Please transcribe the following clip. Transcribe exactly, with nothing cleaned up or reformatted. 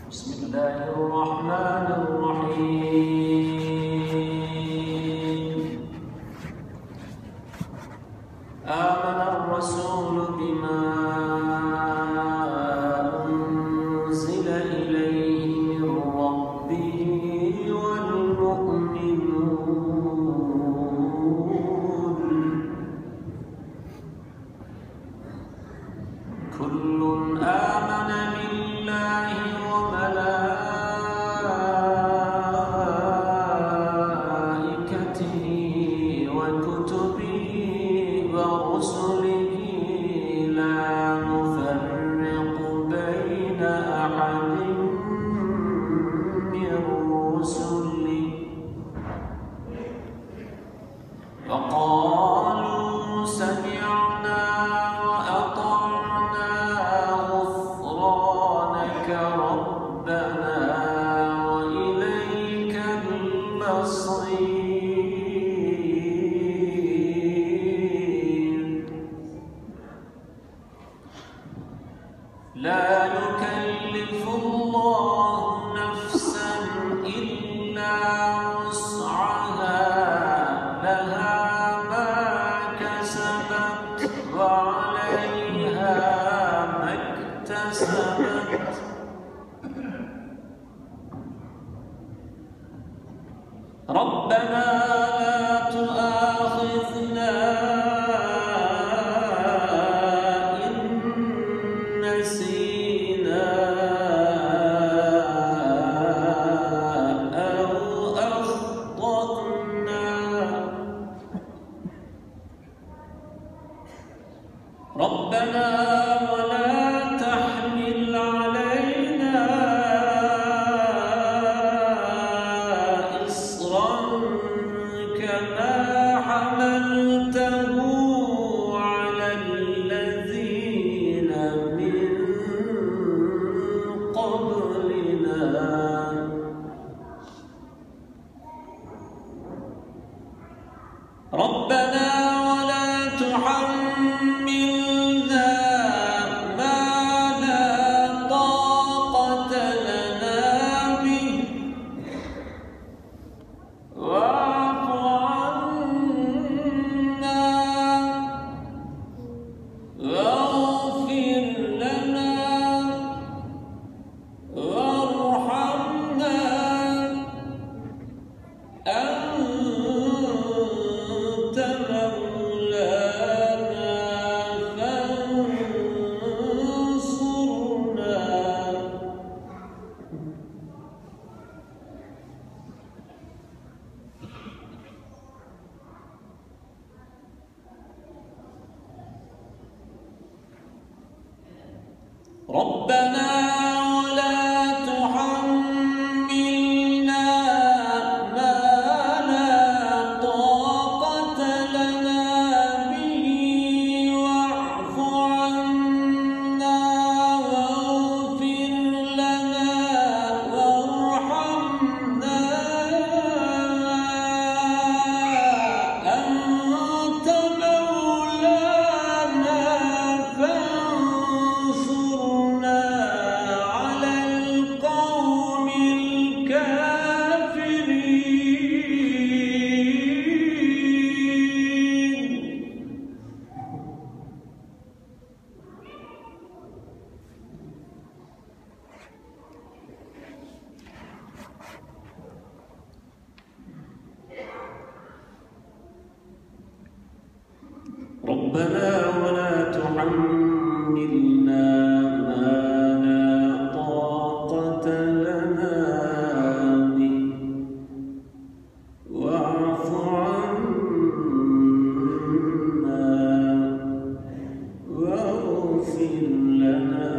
بسم الله الرحمن الرحيم. آمن الرسول بما أنزل إليه من ربه والمؤمنون كل آمن بالله وملائكته وكتبه ورسله لا نفرق بين أحد من رسله وقالوا سمعنا وأطعنا غفرانك ربنا وإليك المصير. لا يكلف الله نفسا إلا وسعها لها ما كسبت وعليها ما اكتسبت. ربنا لا تؤاخذنا إن نسينا أو أخطأنا. ربنا ولا تحمل علينا إصرا كما حملته على الذين من قبلنا. ربنا ولا تحملنا ما لا طاقة لنا به واعف عنا واغفر لنا وارحمنا أنت مولانا فانصرنا. ربنا ولا تحملنا ما لا طاقة لنا به واعف عنا واغفر لنا وارحمنا أنت مولانا فانصرنا على القوم الكافرين. ربنا ولا تحملنا ما لا طاقة لنا به واعف عنا واغفر لنا